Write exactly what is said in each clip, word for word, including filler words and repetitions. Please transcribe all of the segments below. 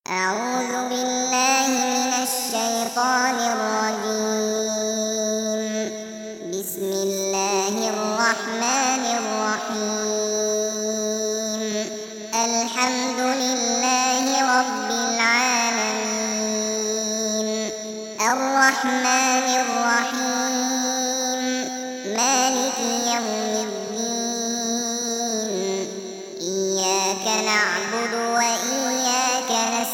أعوذ بالله من الشيطان الرجيم. بسم الله الرحمن الرحيم. الحمد لله رب العالمين، الرحمن الرحيم، مالك يوم الدين. إياك نعبد وإياك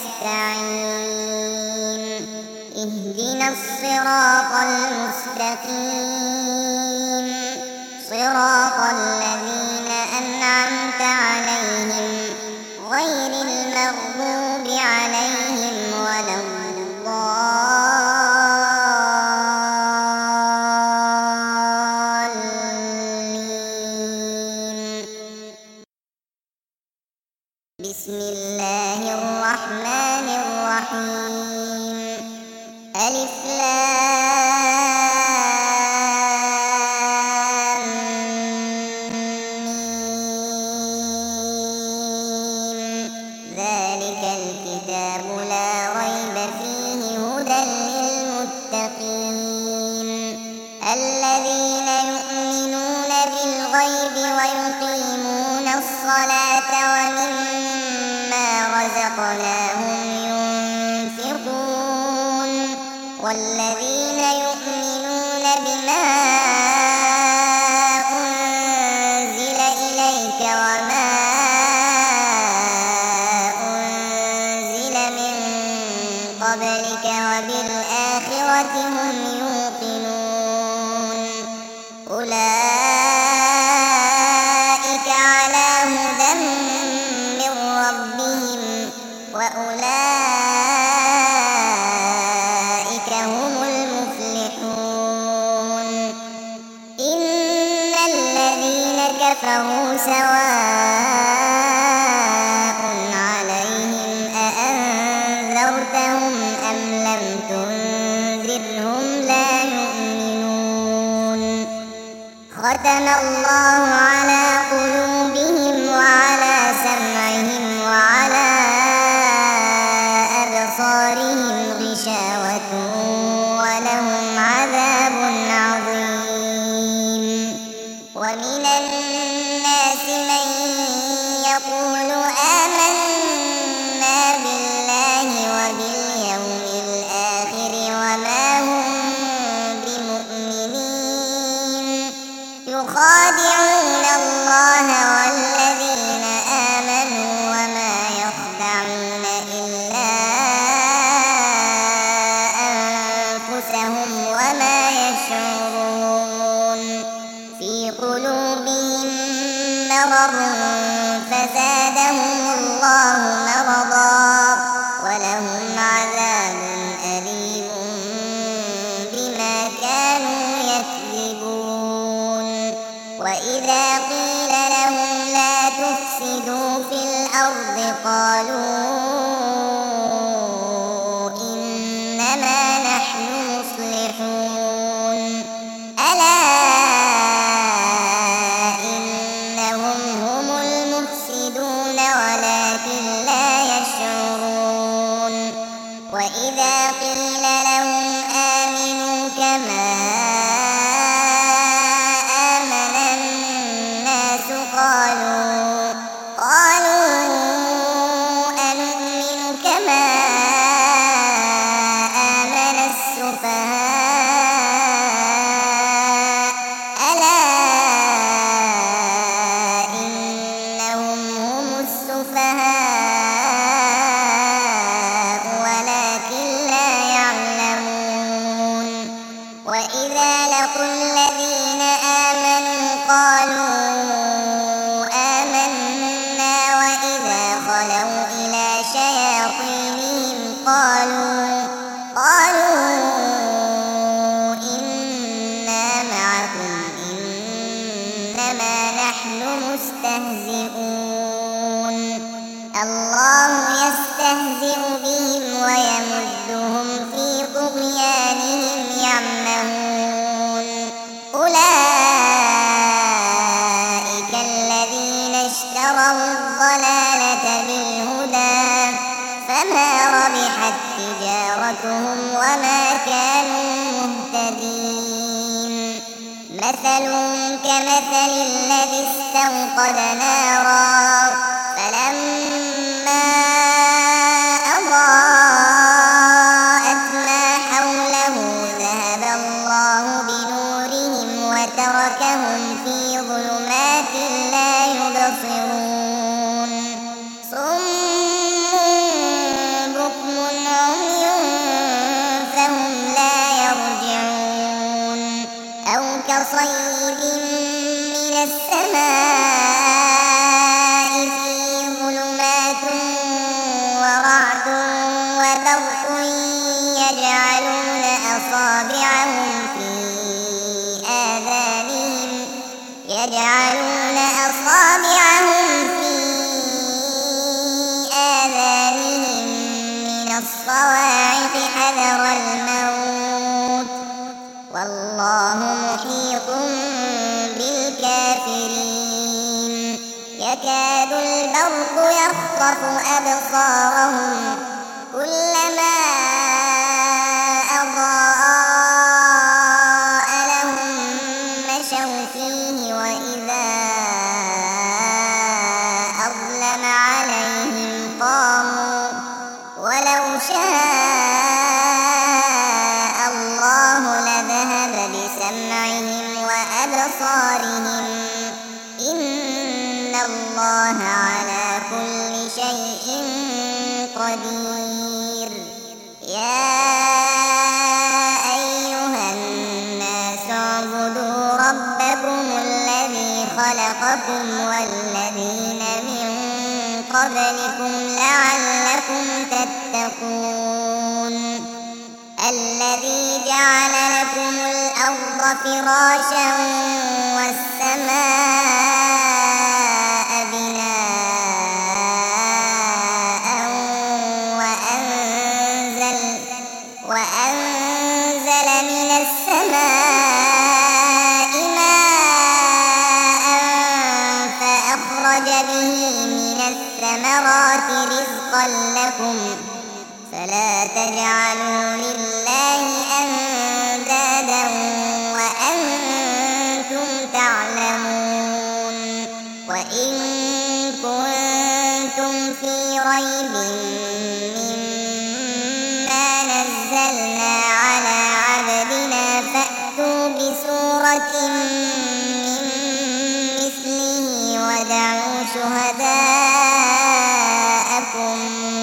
نستعين. اهدنا الصراط المستقيم، صراط الذين أنعمت عليهم غير المغضوب عليهم ولا الضالين. بسم الله الرحمن الرحيم. ألف لام ميم. ذلك الكتاب لا ريب فيه هدى للمتقين، الذين يؤمنون بالغيب ويقيمون الصلاة ومما رزقناهم ينفقون، والذين يؤمنون بما أنزل إليك وما أنزل من قبلك وبالآخرة هم يوقنون. أولئك على هدى من ربهم وأولئك هم المفلحون. إن الذين كفروا سواء عليهم أأنذرتهم أم لم تنذرهم لا يؤمنون. ختم الله على قلوبهم وعلى سمعهم وعلى أبصارهم غشاوة ولهم عذاب عظيم. ومن الناس من يقول آمنا بالله وباليوم الآخر وما هم بمؤمنين، يخادعون الله والذين آمنوا وما يخدعون إلا أنفسهم وما يشعرون. في قلوبهم مرض فزادهم الله مرضا ولهم عذاب أليم بما كانوا يكذبون. وإذا قيل لهم لا تفسدوا في الأرض قالوا إنما نحن مصلحون. ألا إنهم هم المفسدون ولكن لا يشعرون. وإذا قيل لهم آمنوا كما آمن الناس قالوا قالوا أنؤمن كما آمن السفهاء. ألا إنهم هم السفهاء ولكن لا يعلمون. وإذا لقوا الذين آمنوا قالوا آمنا وإذا خلوا إلى شياطينهم قالوا قالوا إنا معكم إنما نحن مستهزئون. الله يستهزئ بهم ويمدهم في طغيانهم يعمهون. أولئك الذين اشتروا الضلالة بالهدى فما ربحت تجارتهم وما كانوا مهتدين. مثلهم كمثل الذي استوقد نارا فلما أضاءت ما حوله ذهب الله بنورهم وتركهم في ظلمات لا يبصرون. صم بكم عمي فهم لا يرجعون. أو كصيب من السماء فيه ظلمات ورعد وبرق يجعلون أصابعهم في آذانهم يجعلون أصابعهم في آذانهم من الصواعق حذر الموت والله محيط بالكافرين. يكاد البرق يخطف أبصارهم كلما أضاء لهم مشوا فيه وإذا أظلم عليهم قاموا ولو شاء الله لذهب بسمعهم وأبصارهم إن الله على كل شيء قدير. يا أيها الناس اعبدوا ربكم الذي خلقكم والذين من قبلكم لعلكم تتقون. الذي جعل لكم الأرض فراشا والسماء بناء وأنزل, وأنزل من السماء ماء فأخرج به من الثمرات رزقا لكم فلا تجعلوا لله أندادا وأنتم تعلمون. وإن كنتم في ريب مما نزلنا على عبدنا فأتوا بسورة من مثله ودعوا شهداءكم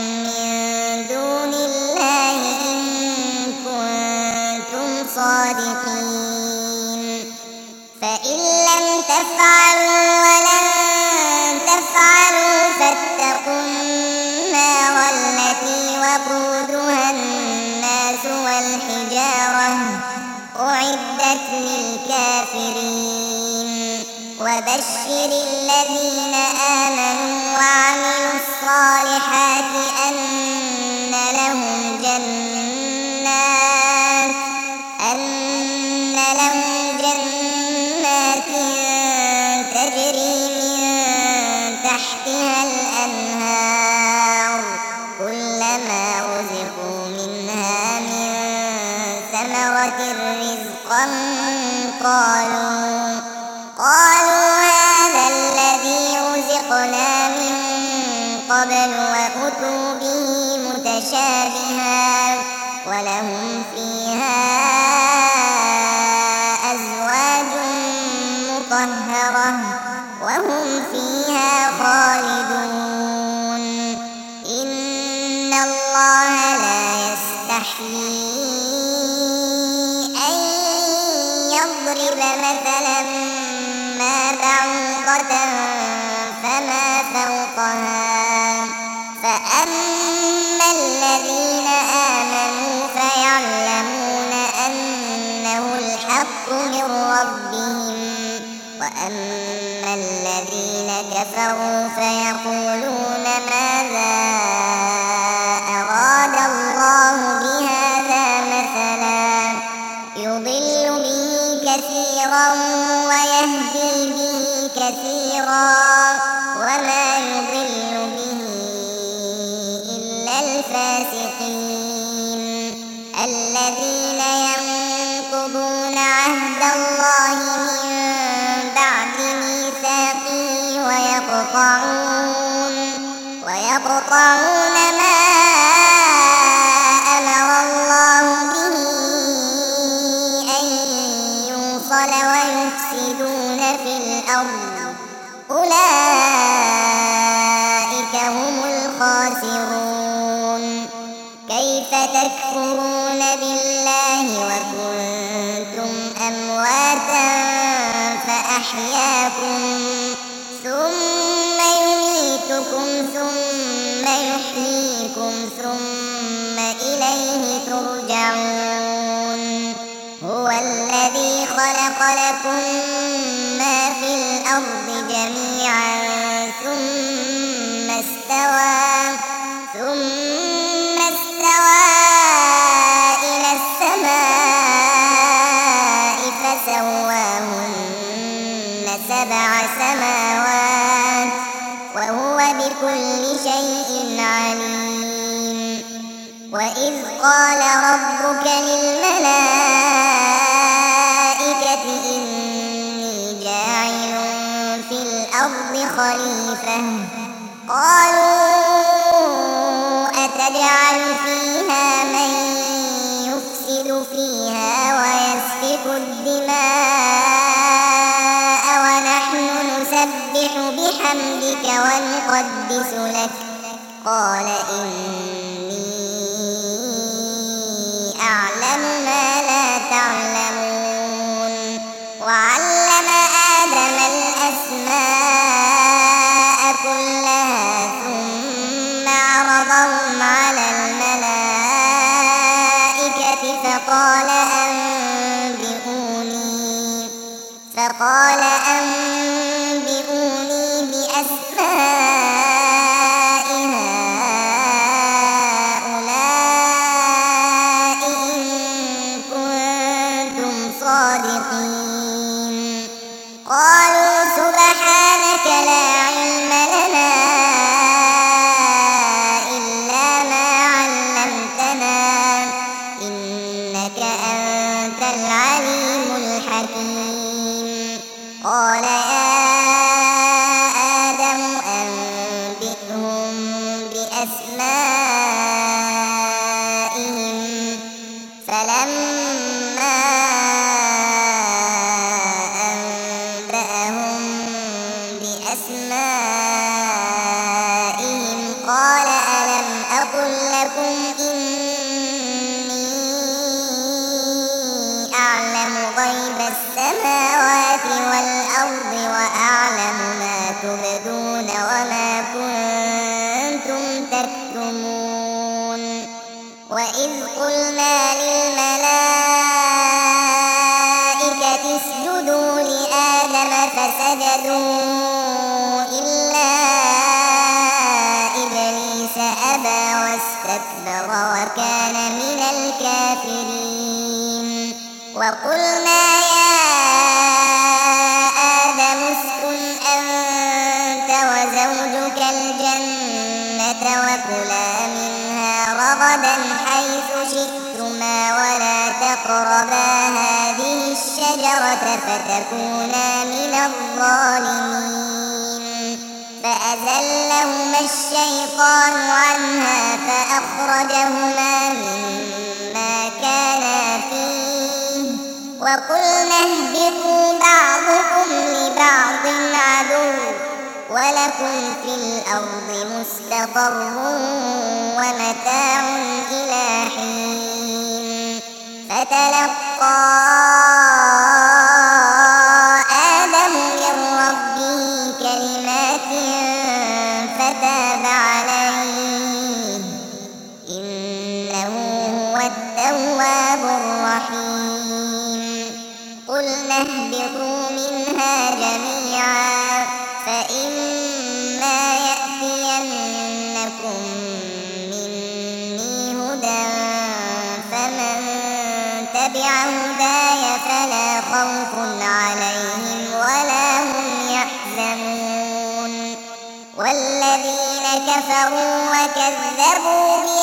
صادقين. فإن لم تفعلوا ولن تفعلوا فاتقوا النار التي وقودها الناس والحجارة أعدت للكافرين. وبشر الذين آمنوا وعملوا الصالحات أن لهم جنات أن لهم جنات تجري من تحتها الأنهار كلما رزقوا منها من ثمرة رزقا قالوا قالوا هذا الذي رزقنا من قبل وأتوا به متشابها ولهم فيها أزواج مطهرة وهم فيها خالدون. إن الله لا يستحيي أن يضرب مثلا ما بعوضة فما فوقها فأما الذين آمنوا فيعلمون أنه الحق من ربهم وأما الذين كفروا فيقولون ماذا أراد الله بهذا مثلا يضل به كثيرا ويهدي به كثيرا وما يضل به إلا الفاسقين الذين ينقضون عهد الله من بعد ميثاقه ويقطعون ويقطعون ما أمر الله به أن يوصل ويفسدون في الأرض أولئك هم الخاسرون. كيف تكفرون بالله وكنتم أمواتا فأحياكم ثم يميتكم ثم يحييكم ثم إليه ترجعون. هو الذي خلق لكم ما في الأرض جميعا ثم استوى ثم استوى إلى السماء فسواهن سبع سماوات وهو بكل شيء عليم. وإذ قال ربك للملائكة إني جاعل في الأرض خليفة قالوا أتجعل فيها من يفسد فيها ويسفك الدماء ونحن نسبح بحمدك ونقدس لك قال إني أعلم ما لا تعلمون. وعلم آدم الأسماء كلها ثم عرضهم على الملائكة فقال أنبئوني فقال أنبئوني بأسماء هؤلاء إن كنتم صادقين. قالوا سبحانك لا علم لنا إلا ما علمتنا إنك أنت العليم الحكيم. قال يا آدم أنبئهم بأسمائهم فلما أنبأهم بأسمائهم قال ألم أقل لكم إني أعلم غيب السماوات والأرض وأعلم ما تبدون وما كنتم تكتمون. وإذ قلنا للملائكة اسجدوا لآدم فسجدوا إلا إبليس أبى واستكبر وكان من الكافرين. وقلنا يا آدم اسكن أنت وزوجك الجنة وكلا منها رغدا حيث شئتما ولا تقربا هذه الشجرة فتكونا من الظالمين. فأزلهما الشيطان عنها فأخرجهما مما كانا فيه وقلنا اهبطوا بعضكم لبعض عدو ولكم في الأرض مستقر ومتاع إلى حين. فتلقى آدم من ربه كلمات فتاب عليه إنه هو التواب الرحيم. قلنا اهبطوا منها جميعا فإما يأتينكم مني هدى فمن تبع هداي فلا خوف عليهم ولا هم يحزنون. والذين كفروا وكذبوا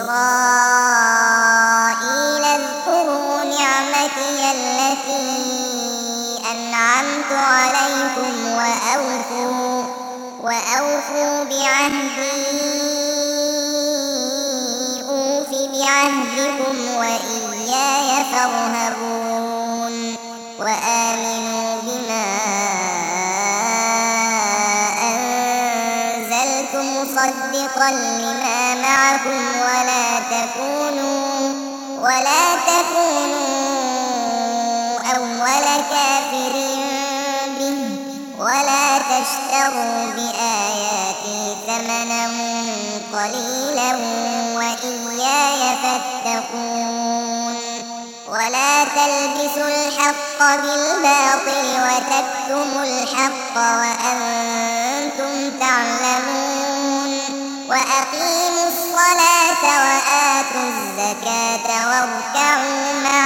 إسرائيل اذكروا نعمتي التي أنعمت عليكم وأوفوا, وأوفوا بعهدي أوف بعهدكم وإياي فارهبون وآمنوا بما أنزلت مصدقا لما معكم ولا تكونوا ولا تكونوا أول كافر به ولا تشتروا بآياتي ثمنا قليلا وإياي فاتقون ولا تلبسوا الحق بالباطل وتكتموا الحق وأنتم تعلمون وأقيموا الصلاة وآتوا الزكاة واركعوا مع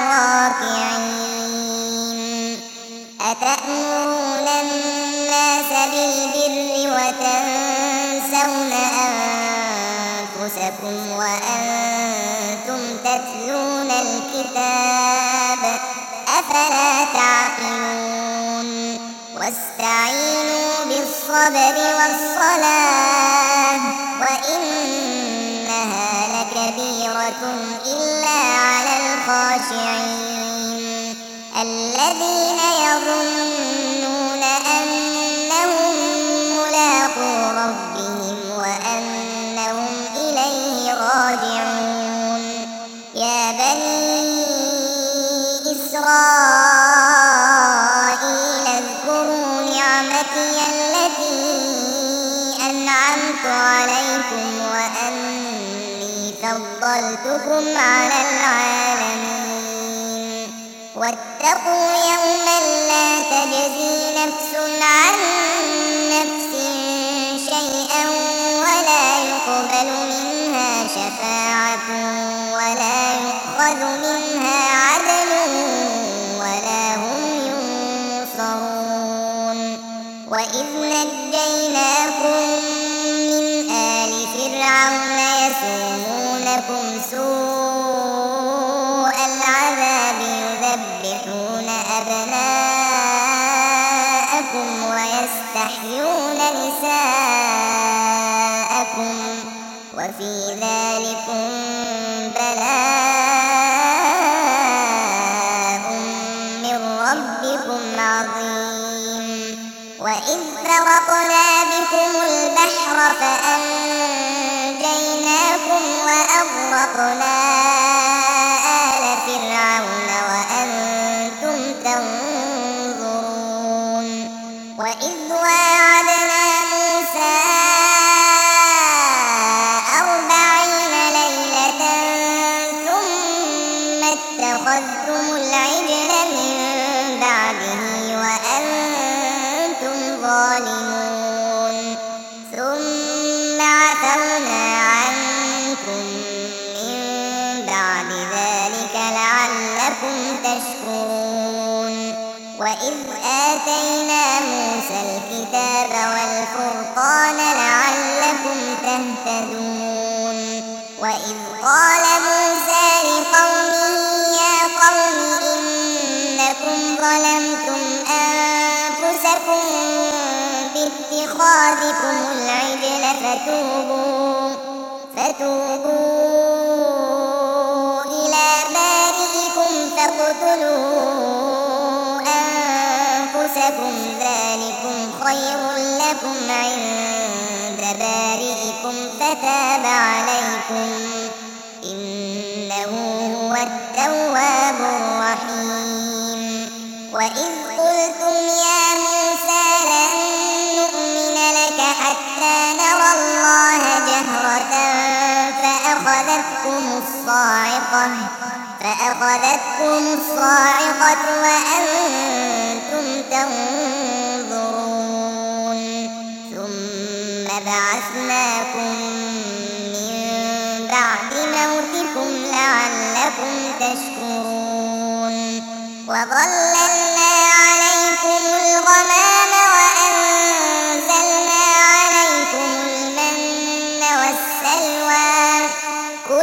الراكعين أتأمرون الناس بالبر وتنسون أنفسكم وأنتم تتلون الكتاب أفلا تعقلون واستعينوا بالصبر والصلاة وإنها لكبيرة إلا على الخاشعين الذين يظنون أنهم ملاقو ربهم وأنهم إليه راجعون يا بني إسرائيل اذكروا نعمتي التي أنعمت عليكم وأني فضلتكم على العالمين واتقوا يوما لا تجزي نفس عن نفس شيئا ولا يقبل منها شفاعة ولا يؤخذ منها عدل ولا هم ينصرون وإذ نجيناكم من آل فرعون يسومونكم سوء العذاب يذبحون أبناءكم ويستحيون نساءكم وفي ذلكم بلاء من ربكم عظيم وإذ فرقنا بكم البحر فأنجيناكم وأغرقنا آل فرعون وأنتم تنظرون وإذ واعدنا موسى أربعين ليلة ثم اتخذتم العجل من بعده وأنتم ظالمون ثم عفونا عنكم من بعد ذلك لعلكم تشكرون وإذ آتينا موسى الكتاب والفرقان لعلكم تهتدون وإذ قال موسى لقومه يا قوم إنكم ظلمتم أنفسكم باتخاذكم العجل فتوبوا فتوبوا إلى بارئكم فاقتلوا أنفسكم ذلكم خير لكم عند بارئكم فتاب عليكم إنه هو التواب الرحيم وإذ قلتم يا موسى لن نؤمن لك حتى نرى الله جهرة فأخذتكم الصاعقة فأخذتكم الصاعقة وأنتم تنظرون ثم بعثناكم من بعد موتكم لعلكم تشكرون وظللنا عليكم الغمام وأنزلنا عليكم المن والسلوى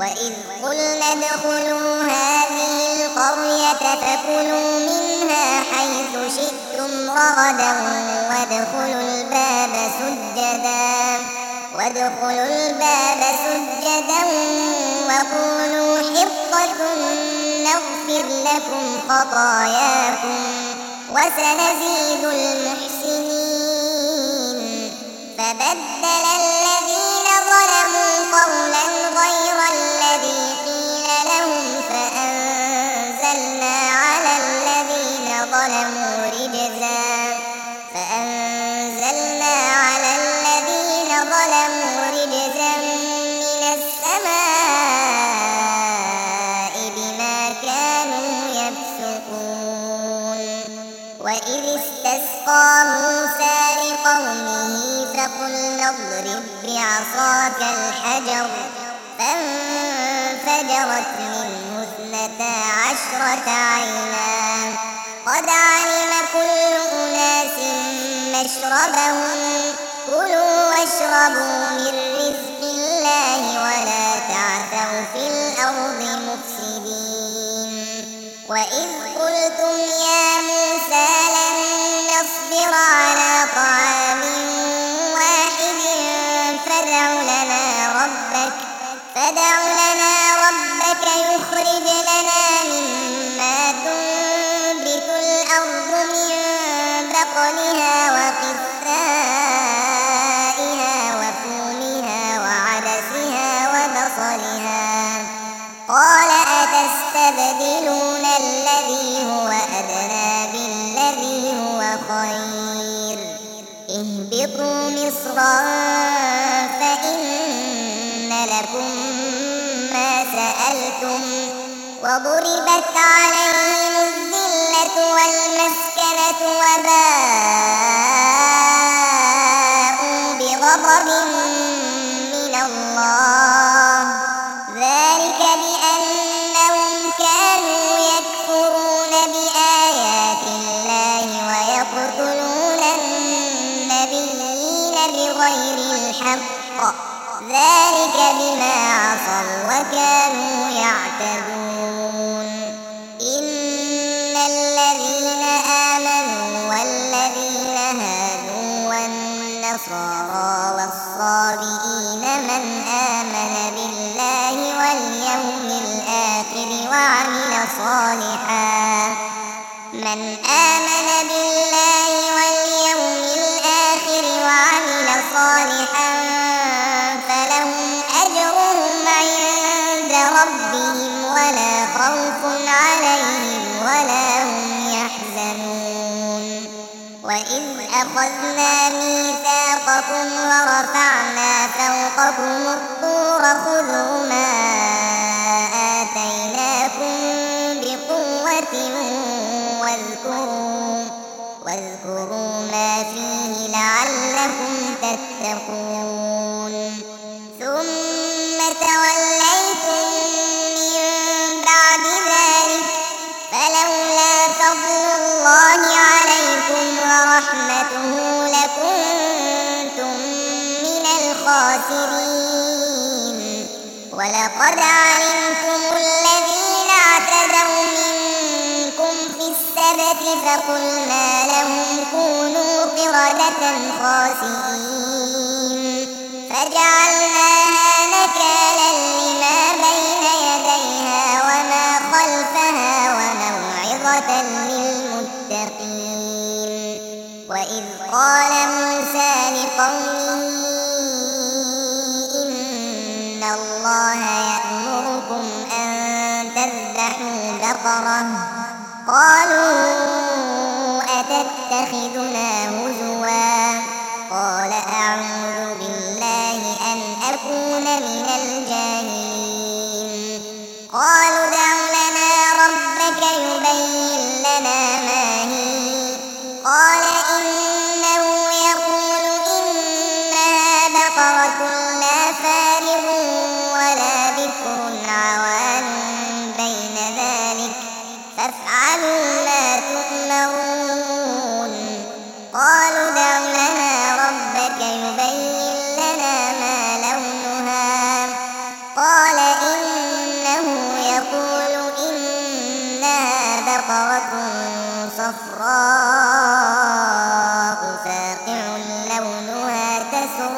وإذ قلنا ادخلوا هذه القرية فكلوا منها حيث شئتم رغدا وادخلوا الباب سجدا وادخلوا الباب سجدا وقولوا حطة نغفر لكم خطاياكم وسنزيد المحسنين. فبدل الذين ظلموا قولا غير الذي قيل لهم فأنزلنا على الذين ظلموا رجزا فأنزلنا على الذين ظلموا رجزا من السماء بما كانوا يفسقون. وإذ استسقى موسى لقومه فقلنا اضرب بعصاك الحجر فانفجرت منه اثنتا عشرة عينا قد علم كل أناس مشربهم كلوا واشربوا من رزق الله ولا تعثوا في الأرض مفسدين. وإذ قلتم يا موسى لن نصبر على طعام واحد فادع لنا ربك فادع لنا ربك يخرج لنا مما تنبت الأرض من بقلها وقثائها وفومها وعدسها وبصلها قال أتستبدلون الذي هو أدنى بالذي هو خير اهبطوا مصرا فإن لكم ما سألتم وضربت عليهم الذلة والمسكنة وباءوا بغضب من الله ذلك بأنهم كانوا يكفرون بآيات الله ويقتلون النبيين بغير الحق ذلك بما عصوا وكانوا يعتدون. إن الذين آمنوا والذين هادوا والنصارى والصابئين من آمن بالله واليوم الآخر وعمل صالحا من آمن بالله واليوم الآخر وعمل صالحا فلهم أجرهم عند ربهم ولا خوف عليهم ولا هم يحزنون. وإذ أخذنا ميثاقكم ورفعنا فوقكم الطور خذوا ما آتيناكم بقوة واذكروا واذكروا ما فيه لعلكم تتقون. ثم توليتم من بعد ذلك فلولا فضل الله عليكم ورحمته لكنتم من الخاسرين. ولقد علمتم الذين اعتدوا منكم في السبت فقلنا لهم كونوا قردة خاسئين فجعلناها نكالا لما بين يديها وما خلفها وموعظة للمتقين. وإذ قال موسى لقومه إن الله يأمركم أن تذبحوا بقرة قالوا أتتخذنا هزوا قال أعوذ بالله أن أكون من الجاهلين. قالوا ادع لنا ربك يبين لنا ما هي قال إنه يقول إنها بقرة لا فارغ ولا بكر عوان بين ذلك فافعلوا ما تؤمرون. قالوا ادع لنا ربك يبين بقرة صفراء فاقع لونها تسر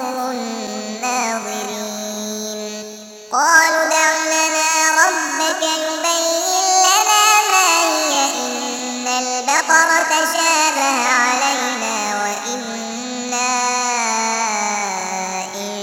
الناظرين قالوا ادع لنا ربك يبين لنا ما هي إن البقرة تشابه علينا وإنا إن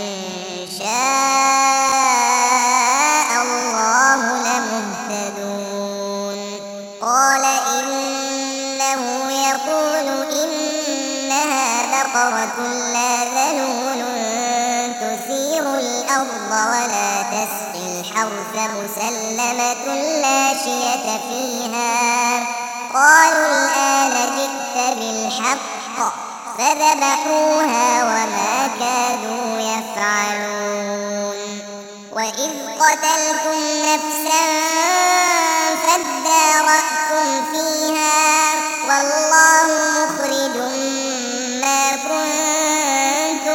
شاء الله لمهتدون قال إنه يقول إنها بقرة لا ذلول تثير الأرض ولا تسقي الحرث مسلمة لا شية فيها قالوا الآن جئت بالحق فذبحوها وما كادوا يفعلون وإذ قتلتم نفسا فادارأتم فيها والله مخرج ما كنتم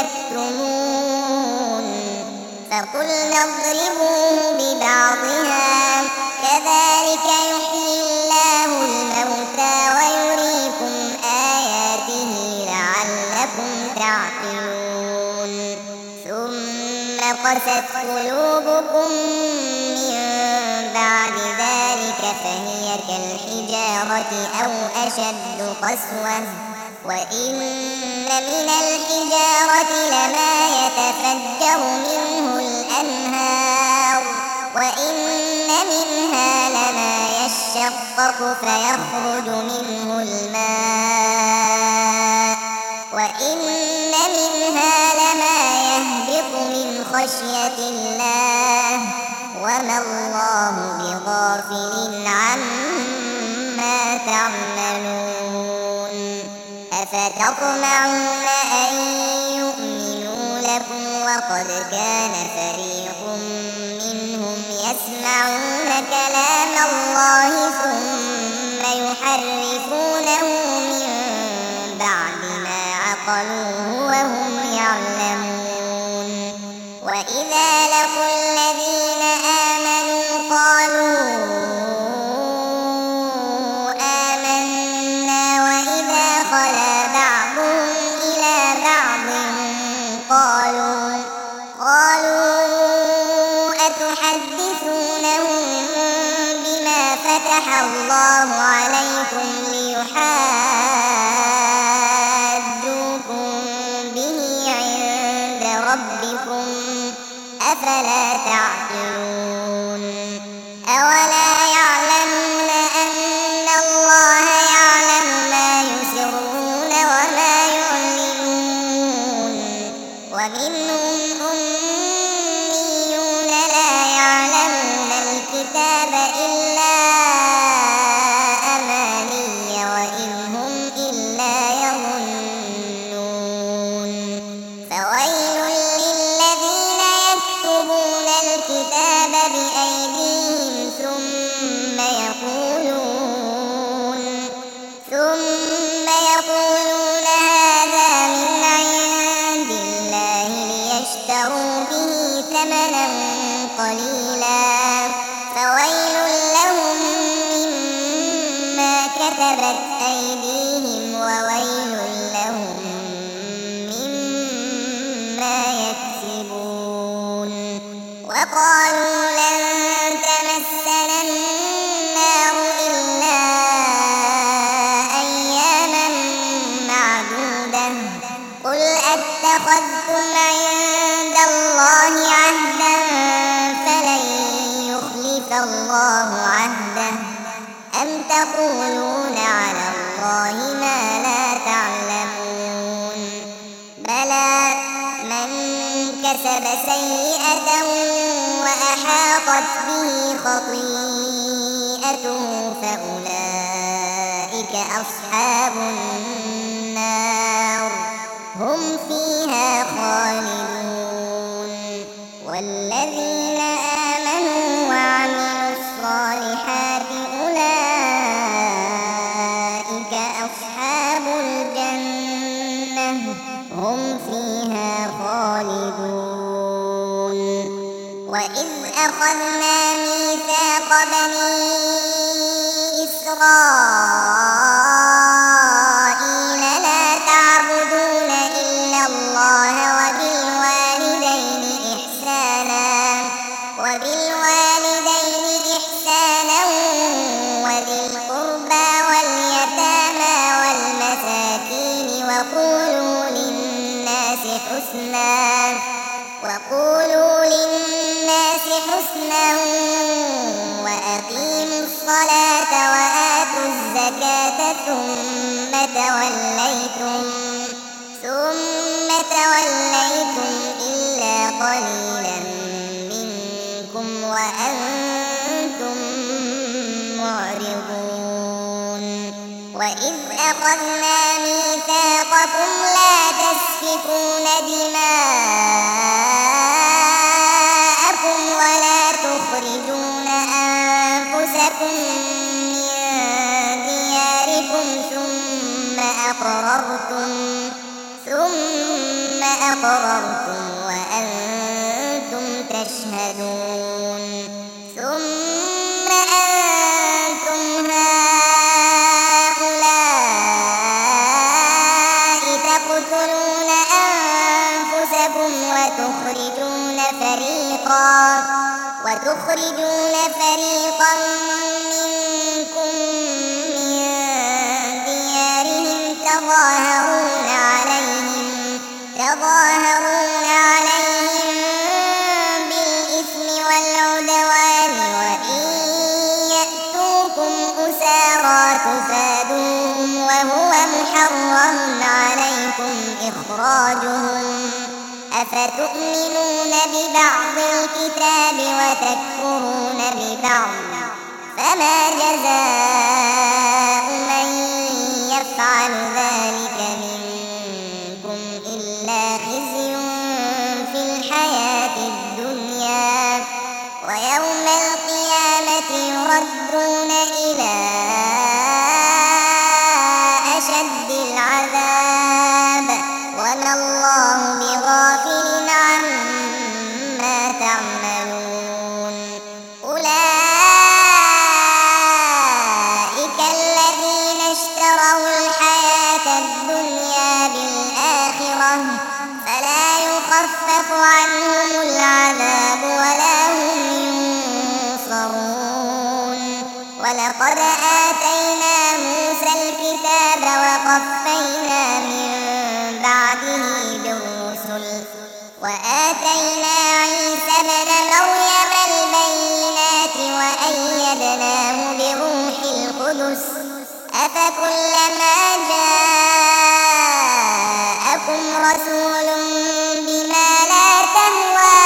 تكتمون فقلنا اضربوه ببعضها كذلك يحيي الله الموتى ويريكم آياته لعلكم تعقلون ثم قست قلوبكم من بعد ذلك فهي كالحجارة أو أشد قسوة وإن من الحجارة لما يتفجر منه الأنهار وإن منها لما يشقق فيخرج منه الماء وإن منها لما يهبط من خشية الله وما الله بغافل عما تعملون أفتطمعون أن يؤمنوا لكم وقد كان فريق منهم يسمعون كلام الله ثم يحرفونه من بعد ما عقلوه وهم يعلمون وإذا لقوا الذين آمنوا قالوا آمنا وإذا خلا بعضهم إلى بعض قالوا قالوا أتحدثونهم بما فتح الله عليكم ليحاجوكم به عند ربكم أفلا تعقلون أولا يعلمون أن الله يعلم ما يسرون وما يعلنون ومنهم أميون لا يعلمون الكتاب إلا أماني وإن هم إلا يظنون فويل للذين يكتبون الكتاب بأيديهم ثم يقولون ثم يقولون هذا من عند الله ليشتروا به ثمنا قليلا فويل لهم مما كتبت أيديهم وويل لهم مما يكسبون وقالوا لن تمسنا النار إلا أياما معدودة قل أتخذتم عند الله عهدا فلن يخلف الله عهده أم تقولون على الله ما لا تعلمون بلى من كسب سيئة وأحاطت به خطيئته فأولئك أصحاب النار هم فيها خالدون والذين آمنوا وعملوا الصالحات أولئك أصحاب الجنة هم فيها خالدون وإذ أخذنا ميثاق بني إسرائيل لا تعبدون إلا الله وبالوالدين إحسانا وبالوالدين إحسانا وذي القربى واليتامى والمساكين وقولوا للناس حسنا وقولوا للناس حسنا وأقيموا الصلاة وآتوا الزكاة ثم توليتم ثم توليتم إلا قليلا منكم وأنتم معرضون وإذ أخذنا ميثاقكم لا تسفكون دماءكم ولا تخرجون أنفسكم من دياركم ثم أقررتم ثم أقررتم وأنتم تشهدون ثم أنتم هؤلاء تقتلون أنفسكم وتخرجون فريقا وتخرجون فريقا منكم من ديارهم تظاهرون عليهم تظاهرون عليهم بالإثم والعدوان وإن يأتوكم أسارى تفادوهم وهو محرم عليكم إخراجهم أفتؤمنون ببعض الكتاب وتكفرون ببعض فما جزاء من يفعل ذلك منكم إلا خزي في الحياة الدنيا ويوم القيامة يردون إلى أشد العذاب وما الله بغافل عما تعملون أولئك الذين اشتروا الحياة الدنيا بالآخرة فلا يخفف عنهم العذاب ولا هم ينصرون ولقد آتينا موسى الكتاب وقفينا من بعده بالرسل وآتينا عيسى ابن مريم البينات وأيدناه بروح القدس أفكلما جاءكم رسول بما لا تهوى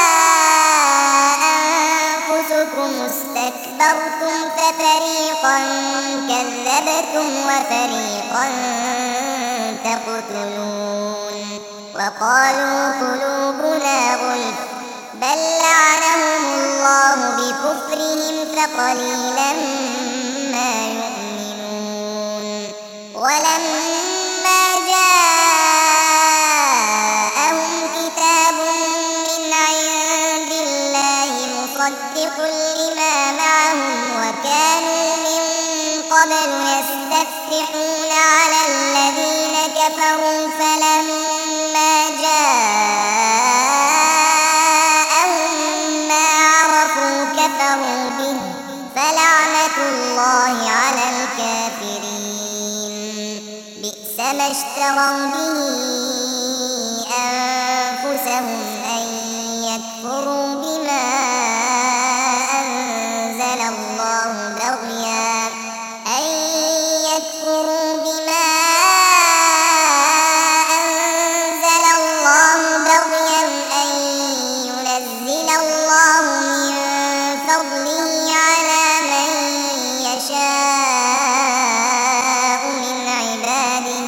أنفسكم استكبرتم ففريقا كذبتم وفريقا تقتلون وقالوا قلوبنا غلف بل لعنهم الله بكفرهم فقليلا ما يؤمنون ولما جاءهم كتاب من عند الله مصدق لما معهم وكانوا من قبل يستفتحون على الذين كفروا فلما جاءهم ما عرفوا كفروا به فلعنة الله على الكافرين بئس ما اشتروا به أنفسهم أن يكفروا بما أنزل الله بغيا أن يكفروا بما أنزل الله بغيا أن ينزل الله من فضله على من يشاء من عباده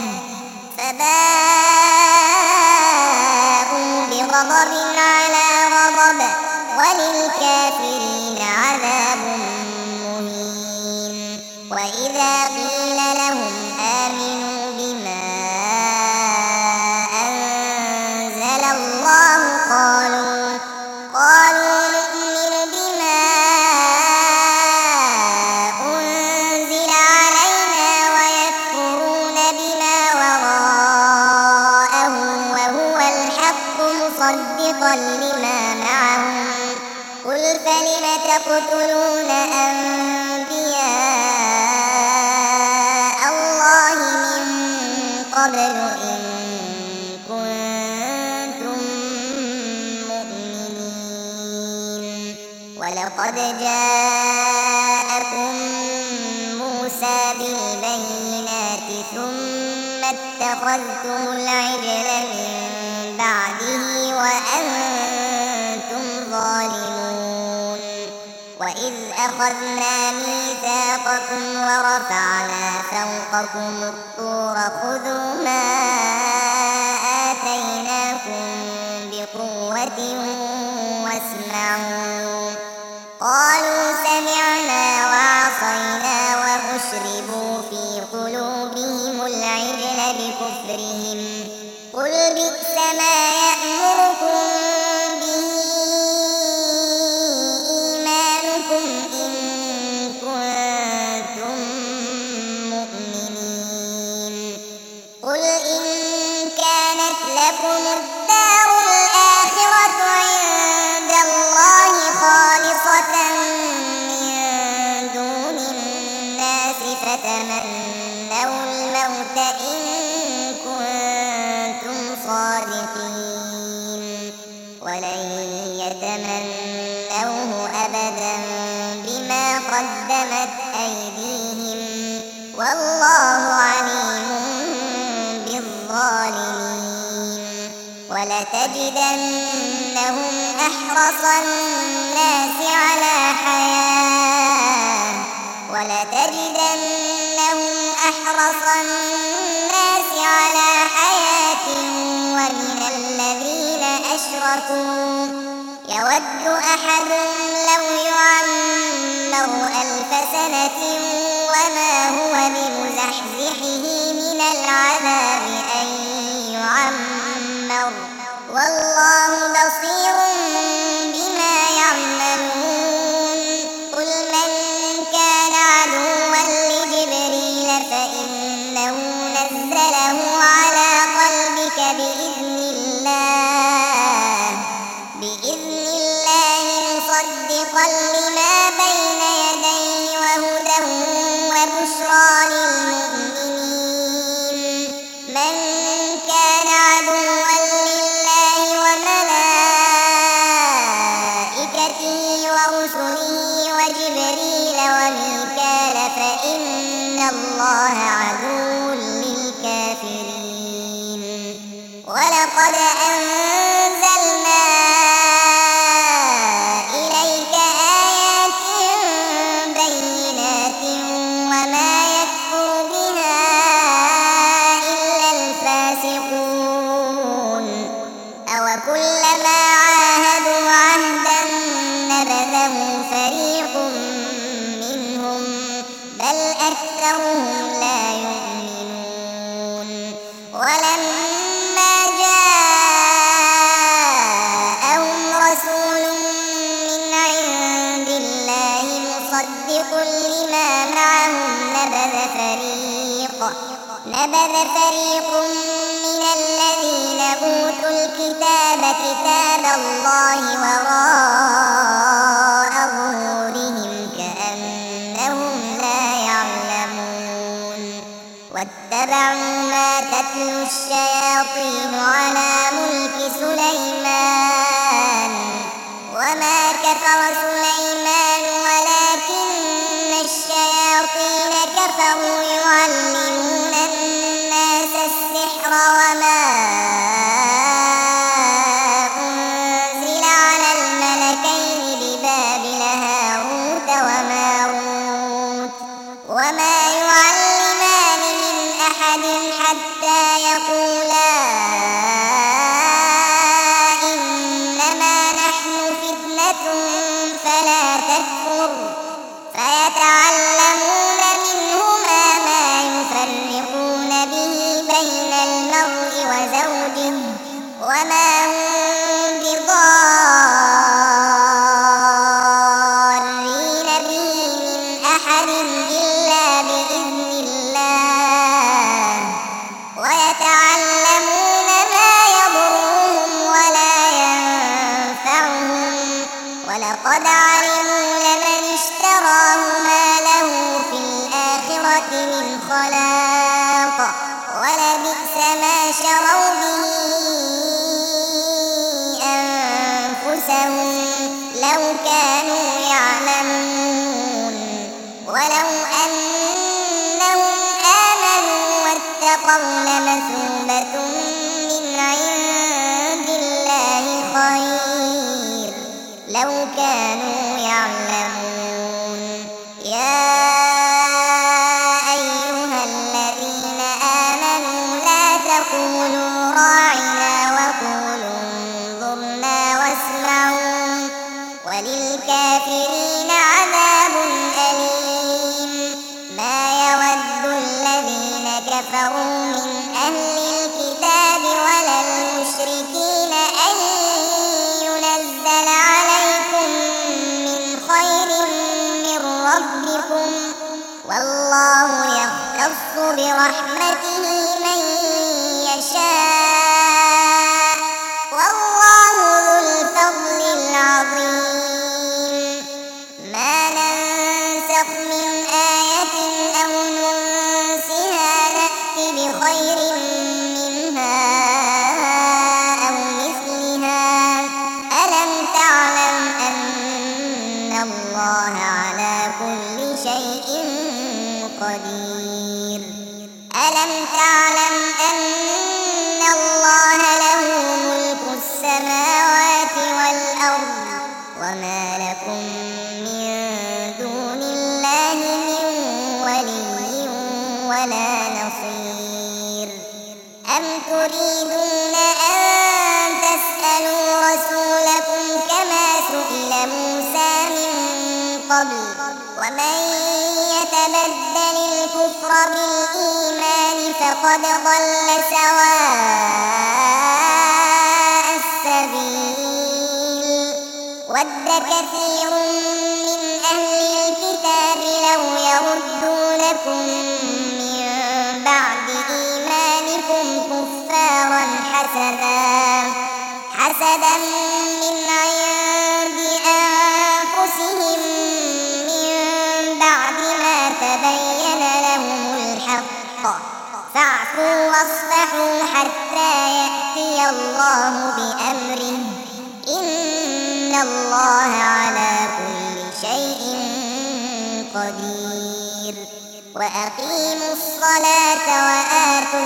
فباءوا بغضب على غضب وللكافرين عذاب مهين وإذا قيل لهم آمنوا بما أنزل الله قالوا قالوا نؤمن بما أنزل على لما معهم قل فلم تقتلون أنبياء الله من قبل إن كنتم مؤمنين ولقد جاءكم موسى بالبينات ثم اتخذتم العجل من بعده وأنتم ظالمون وإذ أخذنا ميثاقكم ورفعنا فوقكم الطور خذوا ما آتيناكم بقوة واسمعوا قالوا سمعنا وعصينا وأشربوا في قلوبهم العجل بكفرهم قل بئس ما يأمركم به إيمانكم إن كنتم مؤمنين قل إن كانت لكم الدار الآخرة عند الله خالصة من دون الناس فتمنوا الموت إن كنتم صادقين ولن يتمنوه أبدا بما قدمت أيديهم والله عليم بالظالمين ولتجدنهم أحرص الناس على حياة ولتجدنهم أحرص الناس على حياة ومن الذين أشركوا يود أحدهم لو يعمر ألف سنة وما هو بمزحزحه من العذاب أن يعمر والله بصير بما يعملون قل من كان عدوا لجبريل فإنه نزله على قلبك بإذن الله بإذن الله مصدقا لما بين يديه وهدى وبشرى للمؤمنين من كان عدوا لله وملائكته ورسله وجبريل وميكال فإن الله عدو للكافرين ولقد أنزلنا إليك آيات بينات وما يكفر بها إلا الفاسقون أوكلما عاهدوا عهدا نبذه فريق منهم بل أكثرهم لا يؤمنون ولما جاءهم رسول من عند الله مصدق لما معهم نبذ فريق نبذ فريق من الذين أوتوا الكتاب كتاب الله وراء ظهورهم كأنهم لا يعلمون واتبعوا ما تتلو الشياطين على ملك سليمان وما كفر سليمان ولكن الشياطين كفروا يعلمون الناس السحر وما أنزل على الملكين ببابل هاروت وماروت وما يعلمان من أحد حتى يقولا إنما نحن فتنة فلا تكفر فيتعلمون منهما ما يفرقون به بين المرء وزوجه وما هم بضارين به من أحد إلا بإذن الله ويتعلمون ما يضرهم ولا ينفعهم علموا لمن اشتراه ما له في الآخرة من خلاق ولبئس ما شروا به أنفسهم لو كانوا يعلمون ولو أنهم آمنوا واتقوا لمثوبة من عند الله خير لو كانوا يعلمون يا أيها الذين آمنوا لا تقولوا راعنا وقولوا انظرنا واسمعوا وللكافرين عذاب أليم ما يود الذين كفروا من أهل الكتاب ولا المشركين أن ينزل عليكم من خير من ربكم والله يختص برحمته من يشاء والله ذو الفضل العظيم ما ننسخ من آية أو ننسها نأت بخير منها أو مثلها ألم تعلم أن الله على كل شيء قدير ألم تعلم أن الله له ملك السماوات والأرض وما لكم من دون الله من ولي ولا نصير أم تريدون أن تسألوا رسولكم كما سئل موسى من قبل ومن يتبدل الكفر بالإيمان فقد ضل سواء السبيل ود كثير من أهل الكتاب لو يردونكم من بعد إيمانكم كفارا حسدا حسدا من عند أنفسهم من بعد ما تبين لهم الحق فاعفوا واصفحوا حتى يأتي الله بأمره إن الله على كل شيء قدير وأقيموا الصلاة وآتوا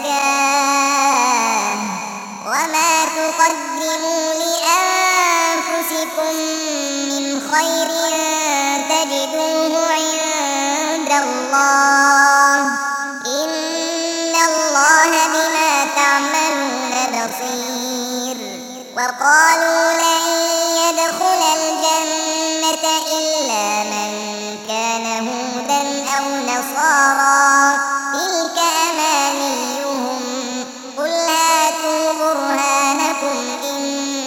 الزكاة وما تقدموا لأنفسكم من خير تجدوه عند الله إن الله بما تعملون بصير وقالوا لن يدخل الجنة إلا من كان هودا أو نصارى تلك أمانيهم قل هاتوا برهانكم إن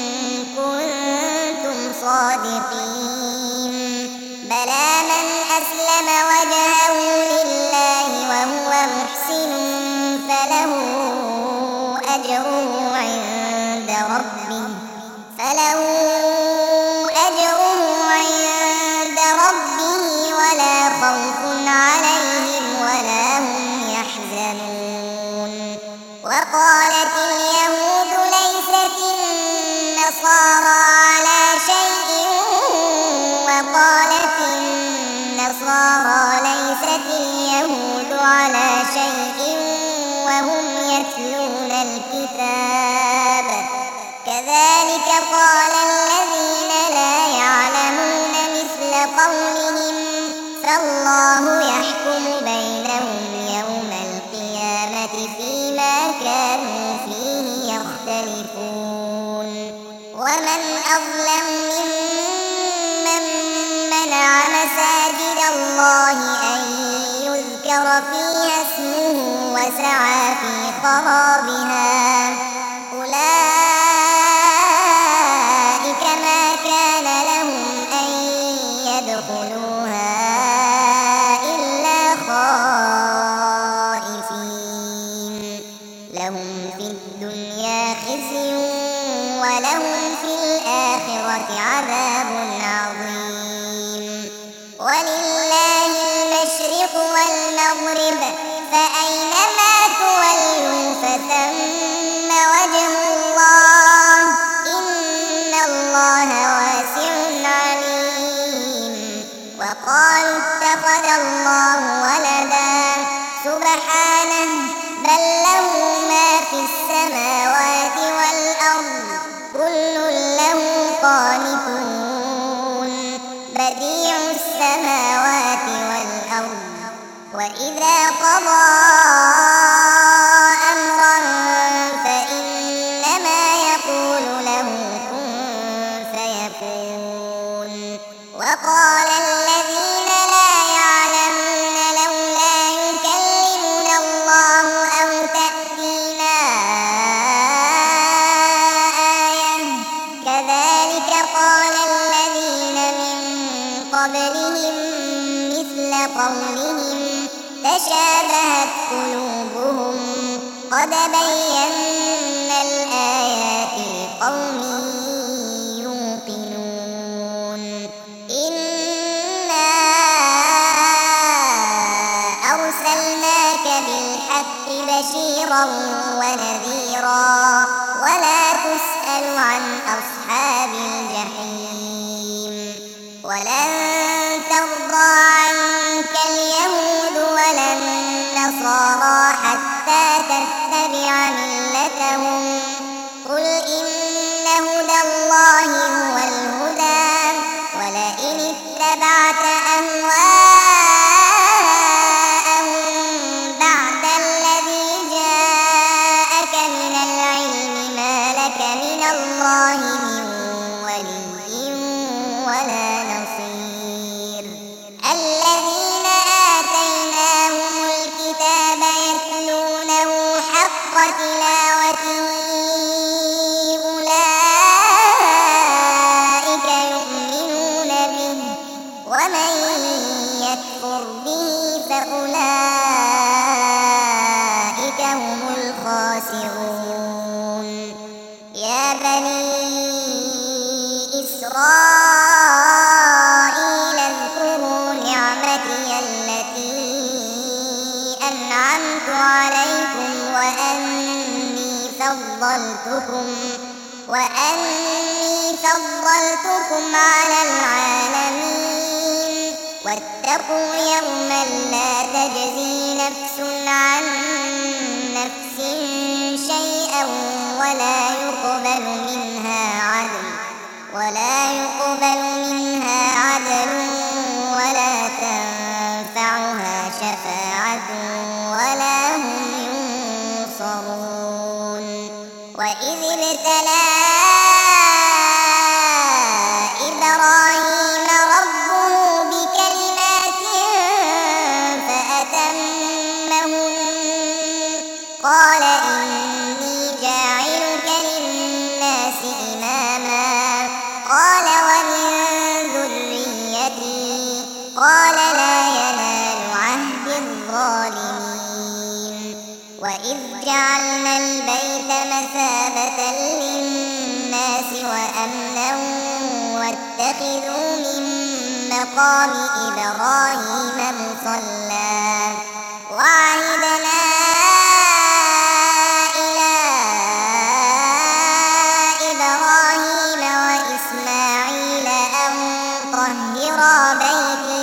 كنتم صادقين بلى من أسلم وجهه لله وهو محسن فله أجره عند ربه فله أجره عند ربه ولا خوف عليهم ولا هم يحزنون وقالت اليهود ليست النصارى على شيء وقالت النصارى ليست اليهود على شيء وهم يتلون الكتاب كذلك قال الذين لا يعلمون مثل قولهم فالله يحكم بينهم يوم القيامة فيما كانوا فيه يختلفون ومن أظلم ممن منع مساجد الله أن يذكر فيها اسمه وسعى في خرابها أولئك ما كان لهم أن يدخلوها إلا خائفين لهم في الدنيا خزي ولهم في الآخرة عذاب عظيم. وقالوا اتخذ الله ولدا سبحانه بل له ما في السماوات والأرض كل له قانتون بديع السماوات والأرض وإذا قضى أمرا فإنما يقول له كن فيكون وقال الذين لا يعلمون لولا يكلمنا الله أو تأتينا آية كذلك قال الذين من قبلهم مثل قولهم تشابهت قلوبهم قد بينا الآيات لقوم يوقنون إنا أرسلناك بالحق بشيرا ونذيرا ولا تسأل عن أصحاب الجحيم ولن ترضى عنك اليهود ولا النصارى حتى تتبع ملتهم قل إن هدى الله هو الهدى ولئن اتبعت أهواءهم بعد الذي جاءك من العلم ما لك من الله من ولي ولا نصير الذين آتيناهم الكتاب يتلونه حق تلاوته أولئك يؤمنون به ومن يكفر به فأولئك هم الخاسرون يا بني إسرائيل اذكروا نعمتي التي أنعمت عليكم وأني فضلتكم وأني فضلتكم على العالمين واتقوا يوما لا تجزي نفس عن نفس شيئا ولا يقبل منها عدل ولا يقبل منها عدل ولا تنفعها شفاعة ولا هم ينصرون وإذ ابتلى إبراهيم ربه بكلمات فأتمهن قال إني جاعلك للناس إماما قال ومن ذريتي قال لا ينال عهد الظالمين وإذ جعلنا البيت مثابة للناس وأمنا واتخذوا من مقام إبراهيم مصلى وعهدنا إلى إبراهيم وإسماعيل أن طهرا بيتي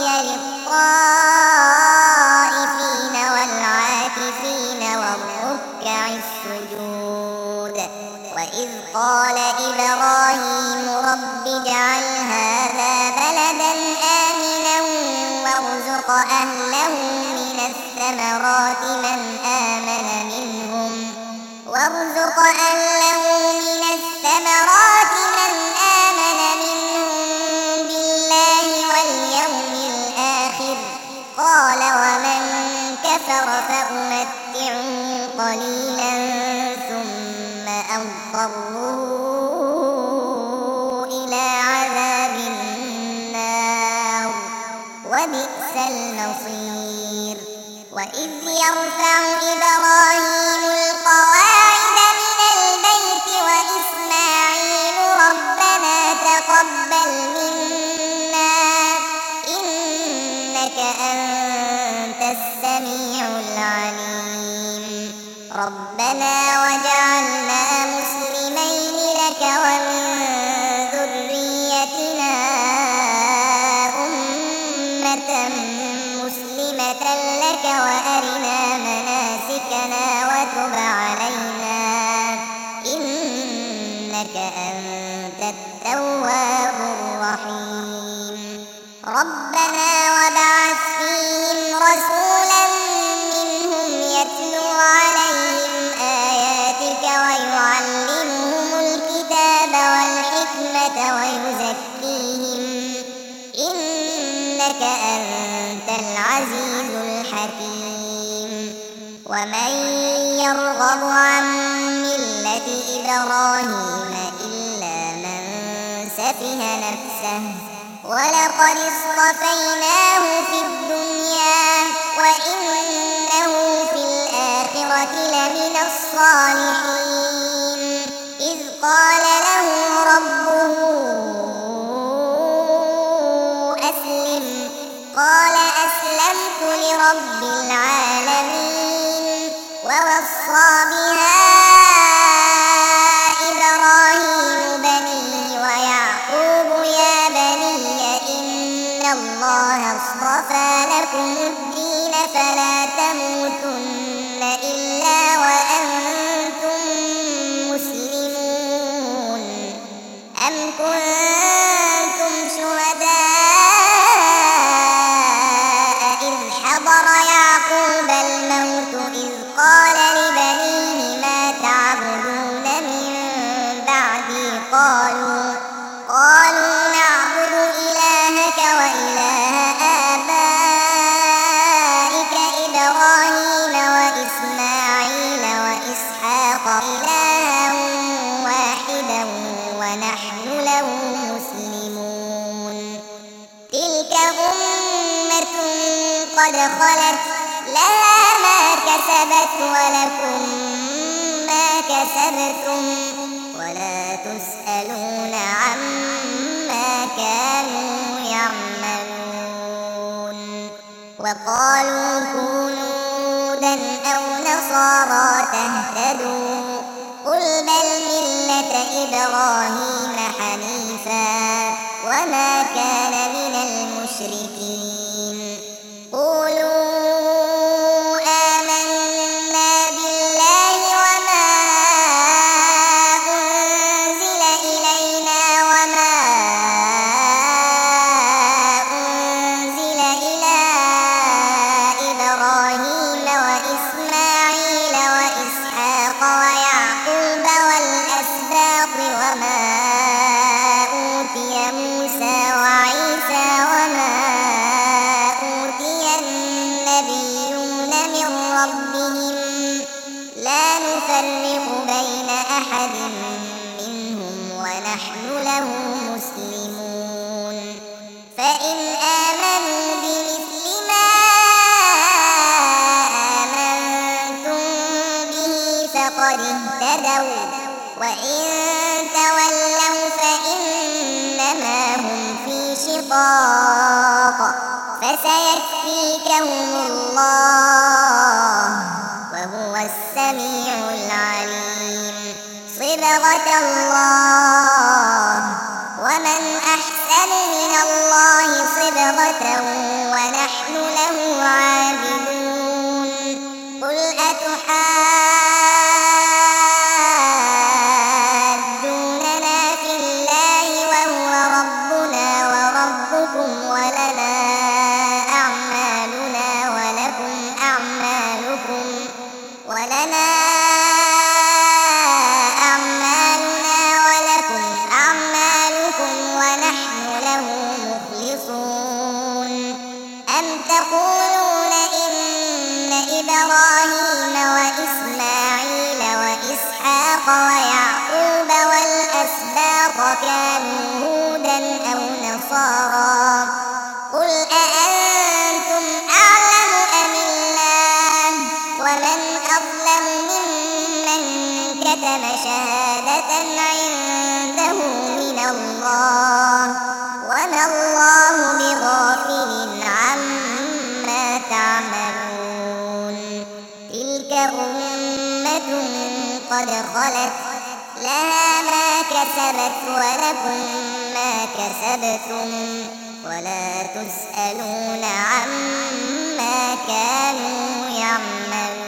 للطائفين والعاكفين والركع السجود وإذ قال إبراهيم رب اجعل هذا بلدا آمنا وارزق أهله من الثمرات من آمن منهم وارزق أهله من الثمرات من آمن منهم بالله واليوم الآخر قال ومن كفر فأمتعه قليلا ثم أضطره إلى عذاب النار وبئس المصير وإذ يرفع إبراهيم القواعد من البيت وإسماعيل ربنا تقبل منا إنك أنت السميع العليم ربنا وجعلنا مسلمين لك ومن ذريتنا أمة أمة مسلمة لك وأرنا مناسكنا وتب علينا إنك أنت التواب الرحيم ربنا وابعث فيهم رسولا منهم يتلو عليهم آياتك ويعلمهم الكتاب والحكمة ويزكيهم إنك أنت العزيز الحكيم ومن يرغب عن ملة إبراهيم إلا من سفه نفسه ولقد اصطفيناه في الدنيا وإنه في الآخرة لمن الصالحين إذ قال له ربه أسلم قال أسلمت لرب العالمين ووصى بها إبراهيم بنيه ويعقوب يا بني إن الله اصطفى لكم الدين فلا تموتن إلا وأنتم مسلمون أم كنتم شهداء إذ حضر يعقوب الموت إذ قال لبنيه ما تعبدون من بعدي قالوا قالوا نعبد إلهك وإله آبائك إبراهيم وإسماعيل وإسحاق إلها واحدا ونحن له مسلمون تلك أمة قد خلت لها ما كسبت ولكم ما كسبتم ولا تسألون عما كانوا يعملون وقالوا كونوا هودا أو نصارى تهتدوا قل بل ملة إبراهيم حنيفا وما كان من المشركين قولوا آمنا بالله وما أنزل إلينا وما أنزل إلى إبراهيم وإسماعيل وإسحاق ويعقوب والأسباط وما أوتي موسى وعيسى وما أوتي النبيون من ربهم لا نفرق بين أحد منهم ونحن له مسلمون فإن آمنوا بمثل ما آمنتم به فقد اهتدوا وإن تولوا فإنما هم في شقاق فسيكفيكهم الله وهو السميع العليم صبغة الله ومن أحسن من الله صبغة ونحن له عابدون قل أتحاجوننا في الله وهو ربنا وربكم ولنا أعمالنا ولكم أعمالكم ولنا أعمالنا ولكم أعمالكم ونحن له مخلصون أم تقولون إن إبراهيم وإسماعيل وإسحاق ويعقوب والأسباط كانوا هودا أو نصارى قل أأنتم أعلم أم الله ومن أظلم ممن كتم شهادة عنده من الله وما الله بغافل عما تعملون تلك أمة قد خلت لها ما كسبت ولكم ما كسبتم ولا تسألون عما كانوا يعملون.